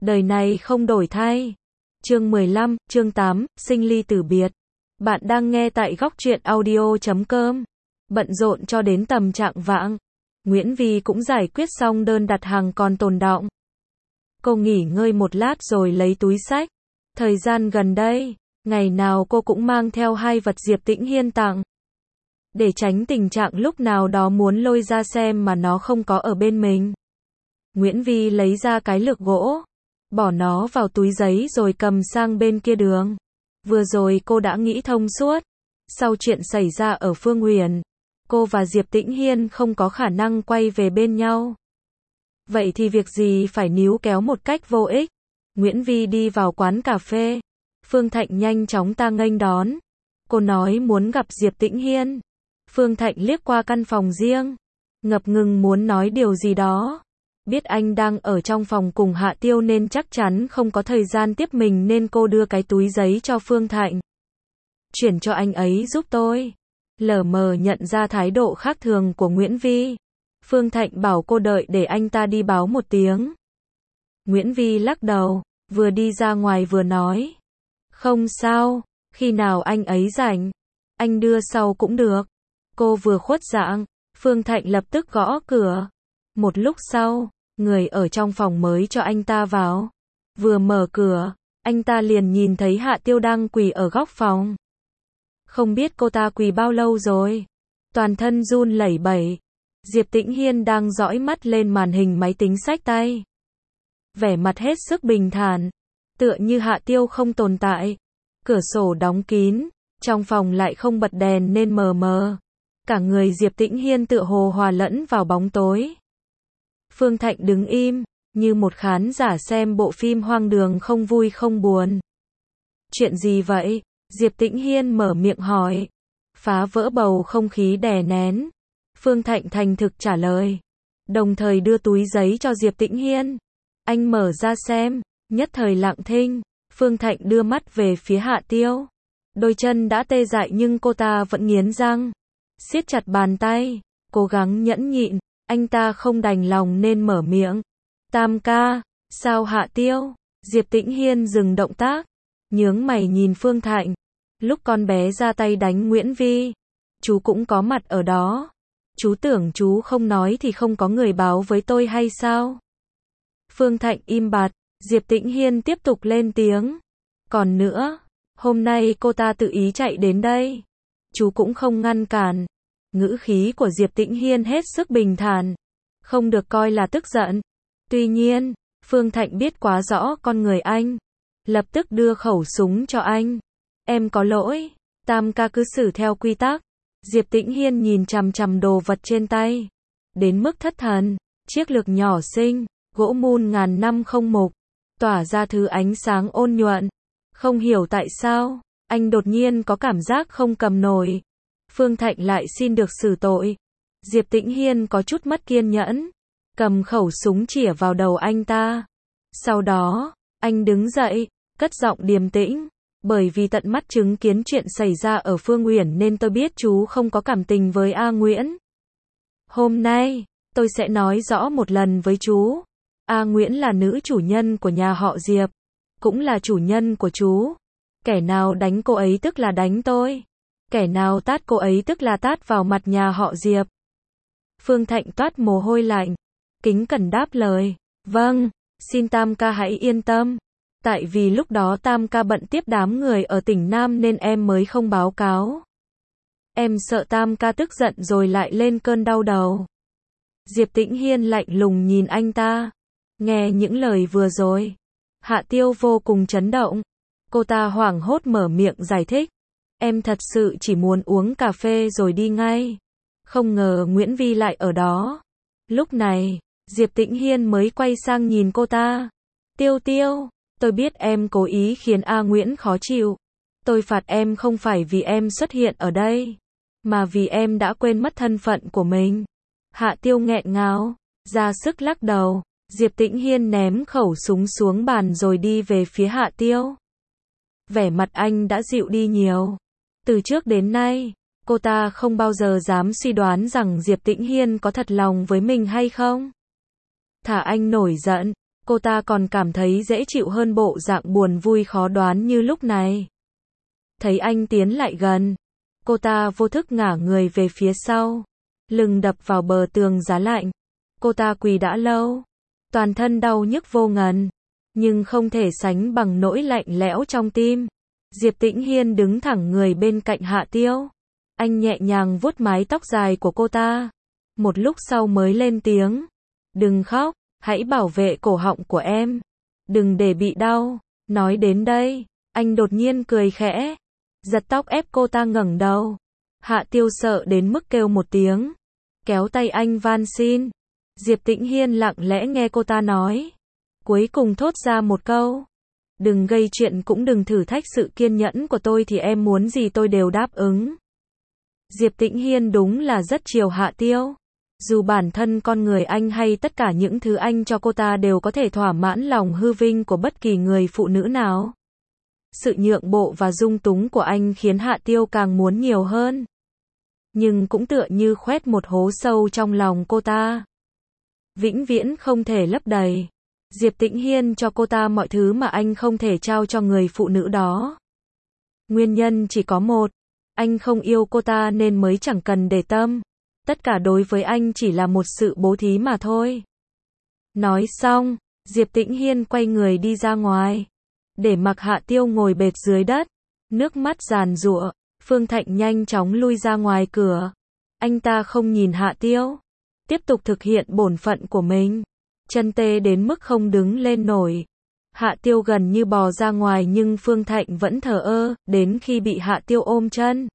đời này không đổi thay. Chương 15, chương 8, sinh ly tử biệt. Bạn đang nghe tại góc truyện audio.com. Bận rộn cho đến tầm trạng vạng, Nguyễn Vi cũng giải quyết xong đơn đặt hàng còn tồn đọng. Cô nghỉ ngơi một lát rồi lấy túi xách. Thời gian gần đây, ngày nào cô cũng mang theo 2 vật Diệp Tĩnh Hiên tặng. Để tránh tình trạng lúc nào đó muốn lôi ra xem mà nó không có ở bên mình. Nguyễn Vi lấy ra cái lược gỗ, bỏ nó vào túi giấy rồi cầm sang bên kia đường. Vừa rồi cô đã nghĩ thông suốt. Sau chuyện xảy ra ở Phương Huyền, cô và Diệp Tĩnh Hiên không có khả năng quay về bên nhau. Vậy thì việc gì phải níu kéo một cách vô ích. Nguyễn Vi đi vào quán cà phê. Phương Thạnh nhanh chóng ta nghênh đón. Cô nói muốn gặp Diệp Tĩnh Hiên. Phương Thạnh liếc qua căn phòng riêng, ngập ngừng muốn nói điều gì đó. Biết anh đang ở trong phòng cùng Hạ Tiêu nên chắc chắn không có thời gian tiếp mình nên cô đưa cái túi giấy cho Phương Thạnh. Chuyển cho anh ấy giúp tôi. Lờ mờ nhận ra thái độ khác thường của Nguyễn Vi. Phương Thạnh bảo cô đợi để anh ta đi báo một tiếng. Nguyễn Vi lắc đầu, vừa đi ra ngoài vừa nói. Không sao, khi nào anh ấy rảnh, anh đưa sau cũng được. Cô vừa khuất dạng, Phương Thạnh lập tức gõ cửa. Một lúc sau, người ở trong phòng mới cho anh ta vào. Vừa mở cửa, anh ta liền nhìn thấy Hạ Tiêu đang quỳ ở góc phòng. Không biết cô ta quỳ bao lâu rồi. Toàn thân run lẩy bẩy. Diệp Tĩnh Hiên đang dõi mắt lên màn hình máy tính xách tay. Vẻ mặt hết sức bình thản, tựa như Hạ Tiêu không tồn tại. Cửa sổ đóng kín, trong phòng lại không bật đèn nên mờ mờ. Cả người Diệp Tĩnh Hiên tựa hồ hòa lẫn vào bóng tối. Phương Thạnh đứng im, như một khán giả xem bộ phim hoang đường không vui không buồn. Chuyện gì vậy? Diệp Tĩnh Hiên mở miệng hỏi. Phá vỡ bầu không khí đè nén. Phương Thạnh thành thực trả lời. Đồng thời đưa túi giấy cho Diệp Tĩnh Hiên. Anh mở ra xem, nhất thời lặng thinh. Phương Thạnh đưa mắt về phía Hạ Tiêu. Đôi chân đã tê dại nhưng cô ta vẫn nghiến răng, siết chặt bàn tay, cố gắng nhẫn nhịn. Anh ta không đành lòng nên mở miệng. Tam ca, sao Hạ Tiêu? Diệp Tĩnh Hiên dừng động tác, nhướng mày nhìn Phương Thạnh. Lúc con bé ra tay đánh Nguyễn Vi, chú cũng có mặt ở đó. Chú tưởng chú không nói thì không có người báo với tôi hay sao? Phương Thạnh im bặt, Diệp Tĩnh Hiên tiếp tục lên tiếng. Còn nữa, hôm nay cô ta tự ý chạy đến đây. Chú cũng không ngăn cản. Ngữ khí của Diệp Tĩnh Hiên hết sức bình thản, không được coi là tức giận. Tuy nhiên, Phương Thạnh biết quá rõ con người anh, lập tức đưa khẩu súng cho anh. Em có lỗi, Tam ca cứ xử theo quy tắc. Diệp Tĩnh Hiên nhìn chằm chằm đồ vật trên tay, đến mức thất thần. Chiếc lược nhỏ xinh, gỗ mun ngàn năm không mục, tỏa ra thứ ánh sáng ôn nhuận. Không hiểu tại sao, anh đột nhiên có cảm giác không cầm nổi. Phương Thạnh lại xin được xử tội. Diệp Tĩnh Hiên có chút mất kiên nhẫn, cầm khẩu súng chĩa vào đầu anh ta. Sau đó, anh đứng dậy, cất giọng điềm tĩnh. Bởi vì tận mắt chứng kiến chuyện xảy ra ở Phương Uyển nên tôi biết chú không có cảm tình với A Nguyễn. Hôm nay, tôi sẽ nói rõ một lần với chú. A Nguyễn là nữ chủ nhân của nhà họ Diệp, cũng là chủ nhân của chú. Kẻ nào đánh cô ấy tức là đánh tôi. Kẻ nào tát cô ấy tức là tát vào mặt nhà họ Diệp. Phương Thạnh toát mồ hôi lạnh, kính cẩn đáp lời. Vâng, xin Tam ca hãy yên tâm. Tại vì lúc đó Tam ca bận tiếp đám người ở tỉnh Nam nên em mới không báo cáo. Em sợ Tam ca tức giận rồi lại lên cơn đau đầu. Diệp Tĩnh Hiên lạnh lùng nhìn anh ta. Nghe những lời vừa rồi, Hạ Tiêu vô cùng chấn động. Cô ta hoảng hốt mở miệng giải thích. Em thật sự chỉ muốn uống cà phê rồi đi ngay. Không ngờ Nguyễn Vi lại ở đó. Lúc này, Diệp Tĩnh Hiên mới quay sang nhìn cô ta. Tiêu Tiêu, tôi biết em cố ý khiến A Nguyễn khó chịu. Tôi phạt em không phải vì em xuất hiện ở đây, mà vì em đã quên mất thân phận của mình. Hạ Tiêu nghẹn ngào, ra sức lắc đầu. Diệp Tĩnh Hiên ném khẩu súng xuống bàn rồi đi về phía Hạ Tiêu. Vẻ mặt anh đã dịu đi nhiều. Từ trước đến nay, cô ta không bao giờ dám suy đoán rằng Diệp Tĩnh Hiên có thật lòng với mình hay không. Thả anh nổi giận, cô ta còn cảm thấy dễ chịu hơn bộ dạng buồn vui khó đoán như lúc này. Thấy anh tiến lại gần, cô ta vô thức ngả người về phía sau, lưng đập vào bờ tường giá lạnh. Cô ta quỳ đã lâu, toàn thân đau nhức vô ngần, nhưng không thể sánh bằng nỗi lạnh lẽo trong tim. Diệp Tĩnh Hiên đứng thẳng người bên cạnh Hạ Tiêu. Anh nhẹ nhàng vuốt mái tóc dài của cô ta. Một lúc sau mới lên tiếng. Đừng khóc, hãy bảo vệ cổ họng của em. Đừng để bị đau. Nói đến đây, anh đột nhiên cười khẽ, giật tóc ép cô ta ngẩng đầu. Hạ Tiêu sợ đến mức kêu một tiếng, kéo tay anh van xin. Diệp Tĩnh Hiên lặng lẽ nghe cô ta nói, cuối cùng thốt ra một câu. Đừng gây chuyện cũng đừng thử thách sự kiên nhẫn của tôi, thì em muốn gì tôi đều đáp ứng. Diệp Tĩnh Hiên đúng là rất chiều Hạ Tiêu. Dù bản thân con người anh hay tất cả những thứ anh cho cô ta đều có thể thỏa mãn lòng hư vinh của bất kỳ người phụ nữ nào. Sự nhượng bộ và dung túng của anh khiến Hạ Tiêu càng muốn nhiều hơn. Nhưng cũng tựa như khoét một hố sâu trong lòng cô ta, vĩnh viễn không thể lấp đầy. Diệp Tĩnh Hiên cho cô ta mọi thứ mà anh không thể trao cho người phụ nữ đó. Nguyên nhân chỉ có một, anh không yêu cô ta nên mới chẳng cần để tâm. Tất cả đối với anh chỉ là một sự bố thí mà thôi. Nói xong, Diệp Tĩnh Hiên quay người đi ra ngoài, để mặc Hạ Tiêu ngồi bệt dưới đất, nước mắt giàn giụa. Phương Thạnh nhanh chóng lui ra ngoài cửa. Anh ta không nhìn Hạ Tiêu, tiếp tục thực hiện bổn phận của mình. Chân tê đến mức không đứng lên nổi. Hạ Tiêu gần như bò ra ngoài nhưng Phương Thạnh vẫn thờ ơ, đến khi bị Hạ Tiêu ôm chân,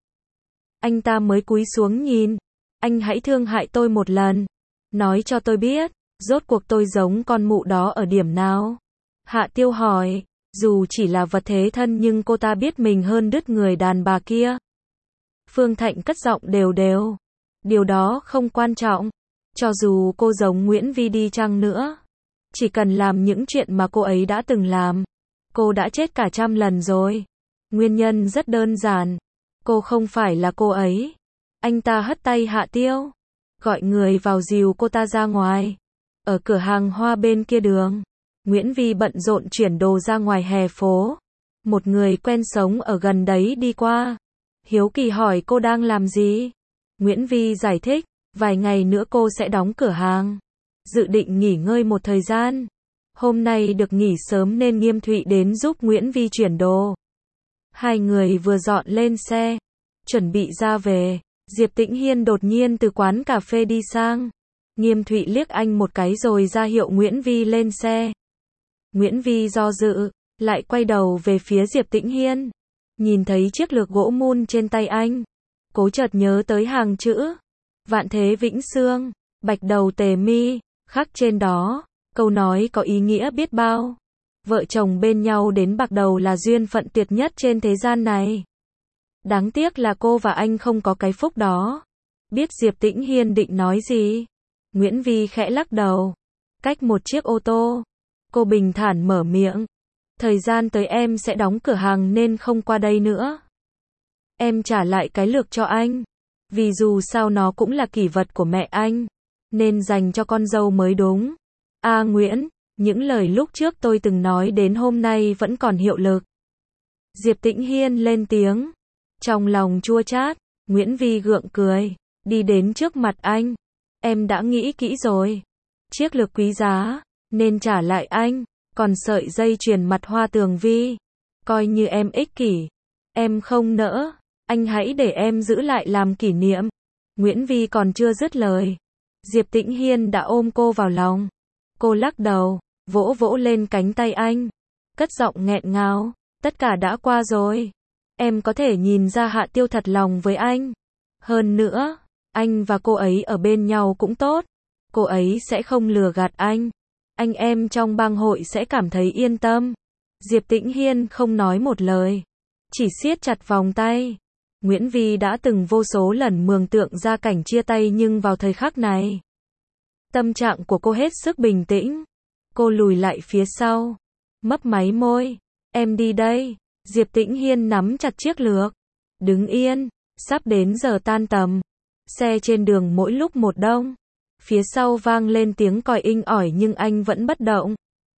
anh ta mới cúi xuống nhìn. Anh hãy thương hại tôi một lần, nói cho tôi biết, rốt cuộc tôi giống con mụ đó ở điểm nào? Hạ Tiêu hỏi, dù chỉ là vật thế thân nhưng cô ta biết mình hơn đứt người đàn bà kia. Phương Thạnh cất giọng đều đều, điều đó không quan trọng, cho dù cô giống Nguyễn Vi đi chăng nữa. Chỉ cần làm những chuyện mà cô ấy đã từng làm, cô đã chết cả 100 lần rồi. Nguyên nhân rất đơn giản, cô không phải là cô ấy. Anh ta hất tay Hạ Tiêu, gọi người vào dìu cô ta ra ngoài. Ở cửa hàng hoa bên kia đường, Nguyễn Vi bận rộn chuyển đồ ra ngoài hè phố. Một người quen sống ở gần đấy đi qua, hiếu kỳ hỏi cô đang làm gì. Nguyễn Vi giải thích, vài ngày nữa cô sẽ đóng cửa hàng, dự định nghỉ ngơi một thời gian. Hôm nay được nghỉ sớm nên Nghiêm Thụy đến giúp Nguyễn Vi chuyển đồ. Hai người vừa dọn lên xe, chuẩn bị ra về, Diệp Tĩnh Hiên đột nhiên từ quán cà phê đi sang. Nghiêm Thụy liếc anh một cái rồi ra hiệu Nguyễn Vi lên xe. Nguyễn Vi do dự, lại quay đầu về phía Diệp Tĩnh Hiên. Nhìn thấy chiếc lược gỗ mun trên tay anh, cố chợt nhớ tới hàng chữ Vạn Thế Vĩnh Xương, Bạch Đầu Tề Mi, khắc trên đó, câu nói có ý nghĩa biết bao. Vợ chồng bên nhau đến bạc đầu là duyên phận tuyệt nhất trên thế gian này. Đáng tiếc là cô và anh không có cái phúc đó. Biết Diệp Tĩnh Hiên định nói gì, Nguyễn Vi khẽ lắc đầu. Cách một chiếc ô tô, cô bình thản mở miệng. Thời gian tới em sẽ đóng cửa hàng nên không qua đây nữa. Em trả lại cái lược cho anh, vì dù sao nó cũng là kỷ vật của mẹ anh, nên dành cho con dâu mới đúng. À Nguyễn, những lời lúc trước tôi từng nói đến hôm nay vẫn còn hiệu lực. Diệp Tĩnh Hiên lên tiếng. Trong lòng chua chát, Nguyễn Vi gượng cười, đi đến trước mặt anh. Em đã nghĩ kỹ rồi. Chiếc lược quý giá, nên trả lại anh. Còn sợi dây chuyền mặt hoa tường vi, coi như em ích kỷ. Em không nỡ, anh hãy để em giữ lại làm kỷ niệm. Nguyễn Vi còn chưa dứt lời, Diệp Tĩnh Hiên đã ôm cô vào lòng. Cô lắc đầu, vỗ vỗ lên cánh tay anh, cất giọng nghẹn ngào, tất cả đã qua rồi. Em có thể nhìn ra Hạ Tiêu thật lòng với anh. Hơn nữa, anh và cô ấy ở bên nhau cũng tốt. Cô ấy sẽ không lừa gạt anh. Anh em trong bang hội sẽ cảm thấy yên tâm. Diệp Tĩnh Hiên không nói một lời, chỉ siết chặt vòng tay. Nguyễn Vi đã từng vô số lần mường tượng ra cảnh chia tay nhưng vào thời khắc này, tâm trạng của cô hết sức bình tĩnh. Cô lùi lại phía sau, mấp máy môi. Em đi đây. Diệp Tĩnh Hiên nắm chặt chiếc lược. Đứng yên, sắp đến giờ tan tầm. Xe trên đường mỗi lúc một đông. Phía sau vang lên tiếng còi inh ỏi nhưng anh vẫn bất động.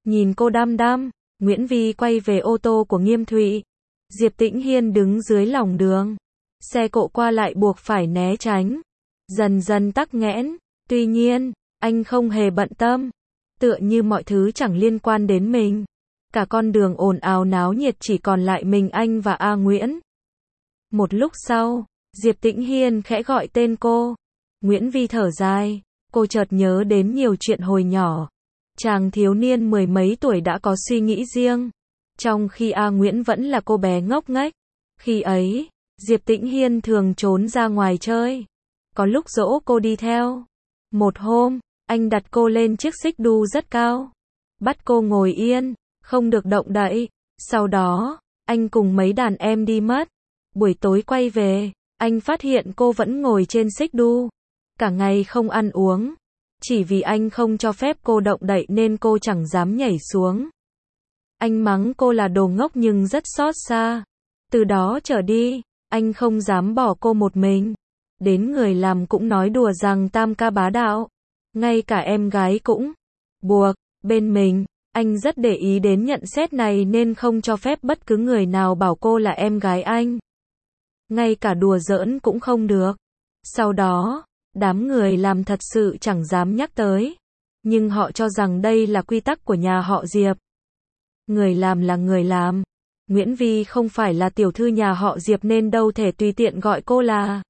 Nhìn cô đăm đăm, Nguyễn Vi quay về ô tô của Nghiêm Thụy. Diệp Tĩnh Hiên đứng dưới lòng đường. Xe cộ qua lại buộc phải né tránh. Dần dần tắc nghẽn. Tuy nhiên, anh không hề bận tâm. Tựa như mọi thứ chẳng liên quan đến mình. Cả con đường ồn ào náo nhiệt chỉ còn lại mình anh và A Nguyễn. Một lúc sau, Diệp Tĩnh Hiên khẽ gọi tên cô. Nguyễn Vi thở dài. Cô chợt nhớ đến nhiều chuyện hồi nhỏ. Chàng thiếu niên mười mấy tuổi đã có suy nghĩ riêng. Trong khi A Nguyễn vẫn là cô bé ngốc nghếch. Khi ấy, Diệp Tĩnh Hiên thường trốn ra ngoài chơi. Có lúc dỗ cô đi theo. Một hôm, anh đặt cô lên chiếc xích đu rất cao. Bắt cô ngồi yên, không được động đậy. Sau đó, anh cùng mấy đàn em đi mất. Buổi tối quay về, anh phát hiện cô vẫn ngồi trên xích đu. Cả ngày không ăn uống. Chỉ vì anh không cho phép cô động đậy nên cô chẳng dám nhảy xuống. Anh mắng cô là đồ ngốc nhưng rất xót xa. Từ đó trở đi, anh không dám bỏ cô một mình. Đến người làm cũng nói đùa rằng tam ca bá đạo. Ngay cả em gái cũng buộc bên mình. Anh rất để ý đến nhận xét này nên không cho phép bất cứ người nào bảo cô là em gái anh. Ngay cả đùa giỡn cũng không được. Sau đó, đám người làm thật sự chẳng dám nhắc tới. Nhưng họ cho rằng đây là quy tắc của nhà họ Diệp. Người làm là người làm. Nguyễn Vi không phải là tiểu thư nhà họ Diệp nên đâu thể tùy tiện gọi cô là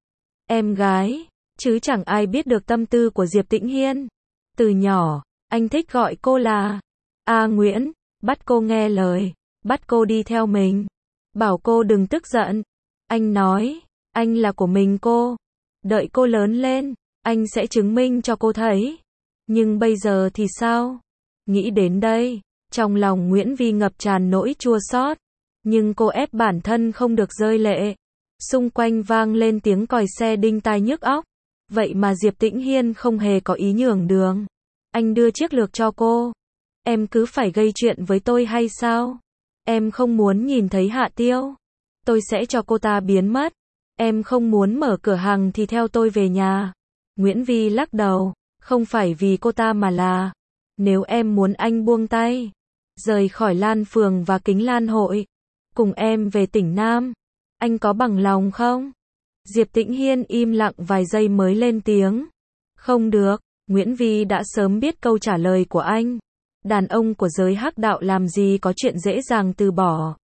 em gái. Chứ chẳng ai biết được tâm tư của Diệp Tĩnh Hiên. Từ nhỏ, anh thích gọi cô là A Nguyễn. Bắt cô nghe lời. Bắt cô đi theo mình. Bảo cô đừng tức giận. Anh nói, anh là của mình cô. Đợi cô lớn lên, anh sẽ chứng minh cho cô thấy. Nhưng bây giờ thì sao? Nghĩ đến đây, trong lòng Nguyễn Vi ngập tràn nỗi chua xót. Nhưng cô ép bản thân không được rơi lệ. Xung quanh vang lên tiếng còi xe đinh tai nhức óc. Vậy mà Diệp Tĩnh Hiên không hề có ý nhường đường. Anh đưa chiếc lược cho cô. Em cứ phải gây chuyện với tôi hay sao? Em không muốn nhìn thấy Hạ Tiêu. Tôi sẽ cho cô ta biến mất. Em không muốn mở cửa hàng thì theo tôi về nhà. Nguyễn Vi lắc đầu. Không phải vì cô ta mà là nếu em muốn anh buông tay, rời khỏi Lan Phường và Kính Lan Hội, cùng em về tỉnh Nam, anh có bằng lòng không? Diệp Tĩnh Hiên im lặng vài giây mới lên tiếng. Không được. Nguyễn Vi đã sớm biết câu trả lời của anh. Đàn ông của giới hắc đạo làm gì có chuyện dễ dàng từ bỏ.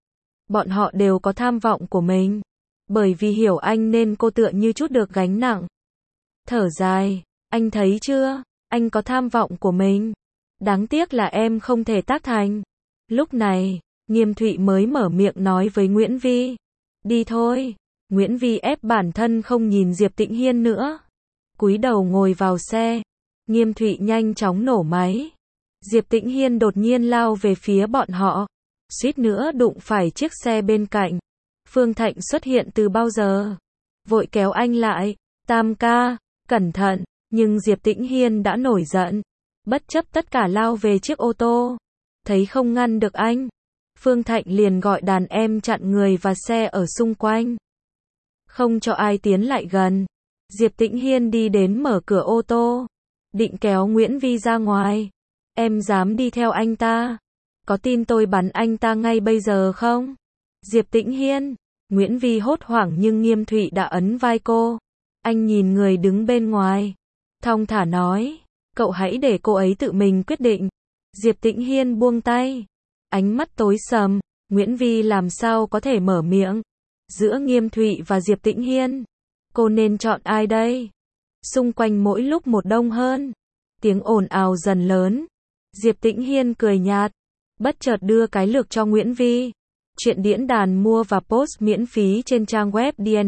Bọn họ đều có tham vọng của mình. Bởi vì hiểu anh nên cô tựa như chút được gánh nặng. Thở dài. Anh thấy chưa? Anh có tham vọng của mình. Đáng tiếc là em không thể tác thành. Lúc này, Nghiêm Thụy mới mở miệng nói với Nguyễn Vi. Đi thôi. Nguyễn Vi ép bản thân không nhìn Diệp Tĩnh Hiên nữa. Cúi đầu ngồi vào xe. Nghiêm Thụy nhanh chóng nổ máy. Diệp Tĩnh Hiên đột nhiên lao về phía bọn họ. Suýt nữa đụng phải chiếc xe bên cạnh. Phương Thạnh xuất hiện từ bao giờ? Vội kéo anh lại. Tam ca, cẩn thận. Nhưng Diệp Tĩnh Hiên đã nổi giận. Bất chấp tất cả lao về chiếc ô tô. Thấy không ngăn được anh. Phương Thạnh liền gọi đàn em chặn người và xe ở xung quanh. Không cho ai tiến lại gần. Diệp Tĩnh Hiên đi đến mở cửa ô tô. Định kéo Nguyễn Vi ra ngoài. Em dám đi theo anh ta? Có tin tôi bắn anh ta ngay bây giờ không? Diệp Tĩnh Hiên. Nguyễn Vi hốt hoảng nhưng Nghiêm Thụy đã ấn vai cô. Anh nhìn người đứng bên ngoài. Thong thả nói. Cậu hãy để cô ấy tự mình quyết định. Diệp Tĩnh Hiên buông tay. Ánh mắt tối sầm. Nguyễn Vi làm sao có thể mở miệng. Giữa Nghiêm Thụy và Diệp Tĩnh Hiên, cô nên chọn ai đây? Xung quanh mỗi lúc một đông hơn. Tiếng ồn ào dần lớn. Diệp Tĩnh Hiên cười nhạt. Bất chợt đưa cái lược cho Nguyễn Vi. Chuyện diễn đàn mua và post miễn phí trên trang web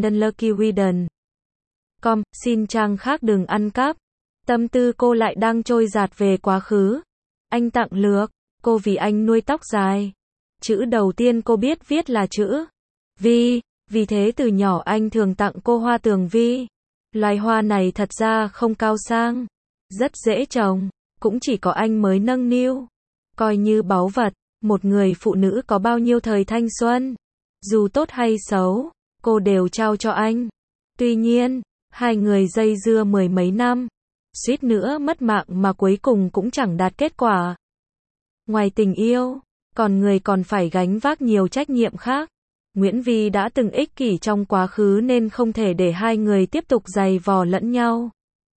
theandunluckyreader.com. Xin trang khác đừng ăn cắp. Tâm tư cô lại đang trôi dạt về quá khứ. Anh tặng lược. Cô vì anh nuôi tóc dài. Chữ đầu tiên cô biết viết là chữ Vi. Vì thế từ nhỏ anh thường tặng cô hoa tường vi. Loài hoa này thật ra không cao sang. Rất dễ trồng. Cũng chỉ có anh mới nâng niu. Coi như báu vật. Một người phụ nữ có bao nhiêu thời thanh xuân. Dù tốt hay xấu, cô đều trao cho anh. Tuy nhiên, hai người dây dưa mười mấy năm. Suýt nữa mất mạng mà cuối cùng cũng chẳng đạt kết quả. Ngoài tình yêu, còn người còn phải gánh vác nhiều trách nhiệm khác. Nguyễn Vi đã từng ích kỷ trong quá khứ nên không thể để hai người tiếp tục giày vò lẫn nhau.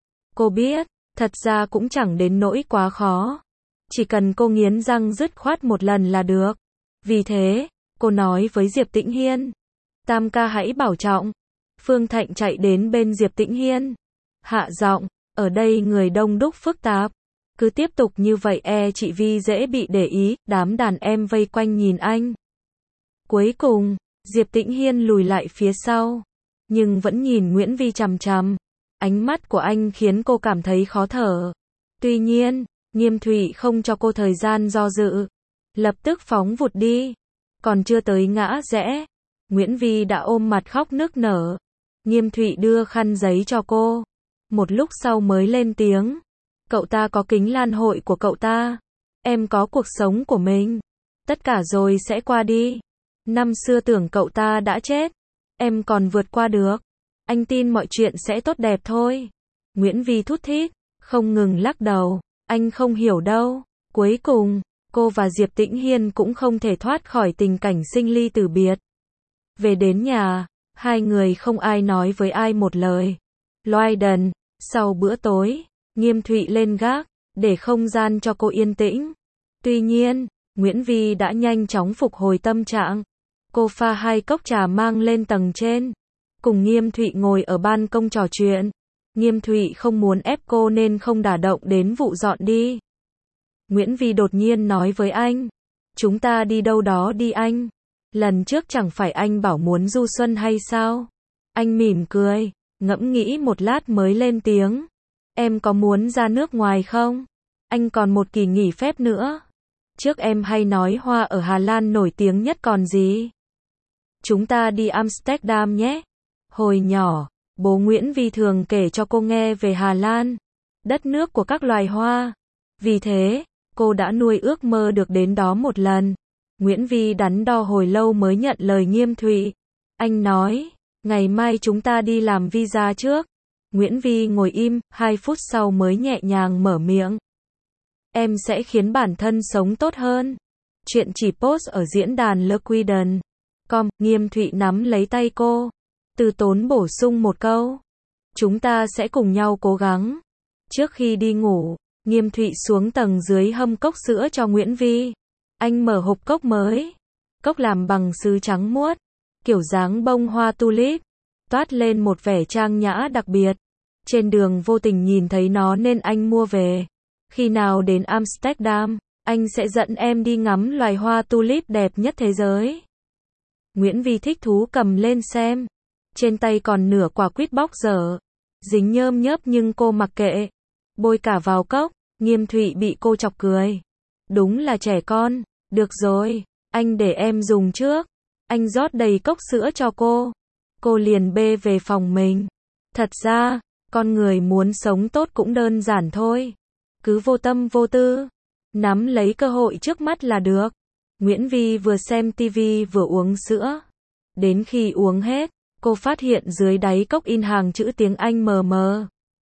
Cô biết, thật ra cũng chẳng đến nỗi quá khó. Chỉ cần cô nghiến răng dứt khoát một lần là được. Vì thế, cô nói với Diệp Tĩnh Hiên. Tam ca hãy bảo trọng. Phương Thạnh chạy đến bên Diệp Tĩnh Hiên. Hạ giọng, ở đây người đông đúc phức tạp. Cứ tiếp tục như vậy chị Vi dễ bị để ý, đám đàn em vây quanh nhìn anh. Cuối cùng, Diệp Tĩnh Hiên lùi lại phía sau. Nhưng vẫn nhìn Nguyễn Vi chằm chằm. Ánh mắt của anh khiến cô cảm thấy khó thở. Tuy nhiên, Nghiêm Thụy không cho cô thời gian do dự. Lập tức phóng vụt đi. Còn chưa tới ngã rẽ, Nguyễn Vi đã ôm mặt khóc nức nở. Nghiêm Thụy đưa khăn giấy cho cô. Một lúc sau mới lên tiếng. Cậu ta có kính lan hội của cậu ta. Em có cuộc sống của mình. Tất cả rồi sẽ qua đi. Năm xưa tưởng cậu ta đã chết. Em còn vượt qua được. Anh tin mọi chuyện sẽ tốt đẹp thôi. Nguyễn Vi thút thít, không ngừng lắc đầu. Anh không hiểu đâu. Cuối cùng, cô và Diệp Tĩnh Hiên cũng không thể thoát khỏi tình cảnh sinh ly tử biệt. Về đến nhà, hai người không ai nói với ai một lời. Loài đần, sau bữa tối, Nghiêm Thụy lên gác, để không gian cho cô yên tĩnh. Tuy nhiên, Nguyễn Vi đã nhanh chóng phục hồi tâm trạng. Cô pha 2 cốc trà mang lên tầng trên. Cùng Nghiêm Thụy ngồi ở ban công trò chuyện. Nghiêm Thụy không muốn ép cô nên không đả động đến vụ dọn đi. Nguyễn Vi đột nhiên nói với anh. Chúng ta đi đâu đó đi anh. Lần trước chẳng phải anh bảo muốn du xuân hay sao? Anh mỉm cười, ngẫm nghĩ một lát mới lên tiếng. Em có muốn ra nước ngoài không? Anh còn một kỳ nghỉ phép nữa. Trước em hay nói hoa ở Hà Lan nổi tiếng nhất còn gì? Chúng ta đi Amsterdam nhé. Hồi nhỏ, bố Nguyễn Vi thường kể cho cô nghe về Hà Lan, đất nước của các loài hoa. Vì thế, cô đã nuôi ước mơ được đến đó một lần. Nguyễn Vi đắn đo hồi lâu mới nhận lời Nghiêm Thụy. Anh nói, ngày mai chúng ta đi làm visa trước. Nguyễn Vi ngồi im, 2 phút sau mới nhẹ nhàng mở miệng. Em sẽ khiến bản thân sống tốt hơn. Chuyện chỉ post ở diễn đàn Liquidon.com. Nghiêm Thụy nắm lấy tay cô. Từ tốn bổ sung một câu. Chúng ta sẽ cùng nhau cố gắng. Trước khi đi ngủ, Nghiêm Thụy xuống tầng dưới hâm cốc sữa cho Nguyễn Vi. Anh mở hộp cốc mới. Cốc làm bằng sứ trắng muốt. Kiểu dáng bông hoa tulip. Toát lên một vẻ trang nhã đặc biệt. Trên đường vô tình nhìn thấy nó nên anh mua về. Khi nào đến Amsterdam, anh sẽ dẫn em đi ngắm loài hoa tulip đẹp nhất thế giới. Nguyễn Vi thích thú cầm lên xem. Trên tay còn nửa quả quýt bóc dở. Dính nhơm nhớp nhưng cô mặc kệ. Bôi cả vào cốc. Nghiêm Thụy bị cô chọc cười. Đúng là trẻ con. Được rồi, anh để em dùng trước. Anh rót đầy cốc sữa cho cô. Cô liền bê về phòng mình. Thật ra, con người muốn sống tốt cũng đơn giản thôi. Cứ vô tâm vô tư. Nắm lấy cơ hội trước mắt là được. Nguyễn Vi vừa xem tivi vừa uống sữa. Đến khi uống hết, cô phát hiện dưới đáy cốc in hàng chữ tiếng Anh mờ mờ.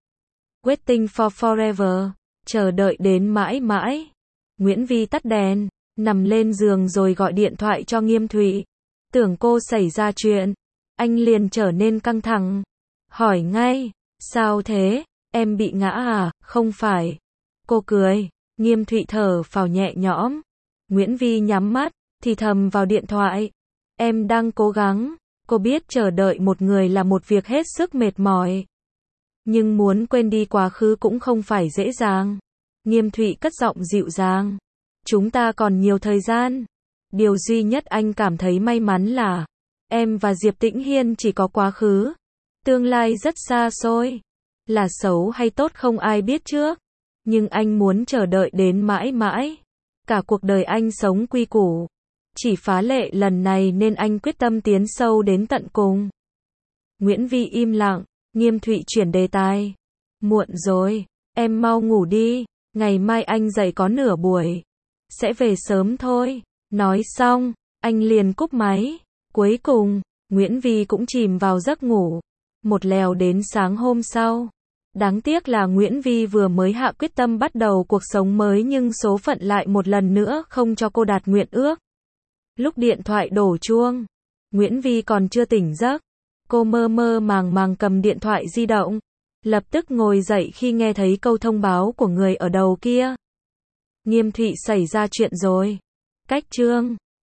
Waiting for forever. Chờ đợi đến mãi mãi. Nguyễn Vi tắt đèn, nằm lên giường rồi gọi điện thoại cho Nghiêm Thụy. Tưởng cô xảy ra chuyện. Anh liền trở nên căng thẳng. Hỏi ngay, sao thế, em bị ngã à? Không phải. Cô cười. Nghiêm Thụy thở phào nhẹ nhõm. Nguyễn Vi nhắm mắt, thì thầm vào điện thoại. Em đang cố gắng. Cô biết chờ đợi một người là một việc hết sức mệt mỏi. Nhưng muốn quên đi quá khứ cũng không phải dễ dàng. Nghiêm Thụy cất giọng dịu dàng. Chúng ta còn nhiều thời gian. Điều duy nhất anh cảm thấy may mắn là em và Diệp Tĩnh Hiên chỉ có quá khứ. Tương lai rất xa xôi. Là xấu hay tốt không ai biết trước. Nhưng anh muốn chờ đợi đến mãi mãi. Cả cuộc đời anh sống quy củ. Chỉ phá lệ lần này nên anh quyết tâm tiến sâu đến tận cùng. Nguyễn Vi im lặng. Nghiêm Thụy chuyển đề tài. Muộn rồi, em mau ngủ đi. Ngày mai anh dậy có nửa buổi. Sẽ về sớm thôi. Nói xong, anh liền cúp máy. Cuối cùng, Nguyễn Vi cũng chìm vào giấc ngủ. Một lèo đến sáng hôm sau. Đáng tiếc là Nguyễn Vi vừa mới hạ quyết tâm bắt đầu cuộc sống mới nhưng số phận lại một lần nữa không cho cô đạt nguyện ước. Lúc điện thoại đổ chuông, Nguyễn Vi còn chưa tỉnh giấc. Cô mơ mơ màng màng cầm điện thoại di động. Lập tức ngồi dậy khi nghe thấy câu thông báo của người ở đầu kia. Nghiêm thị xảy ra chuyện rồi. Cách chương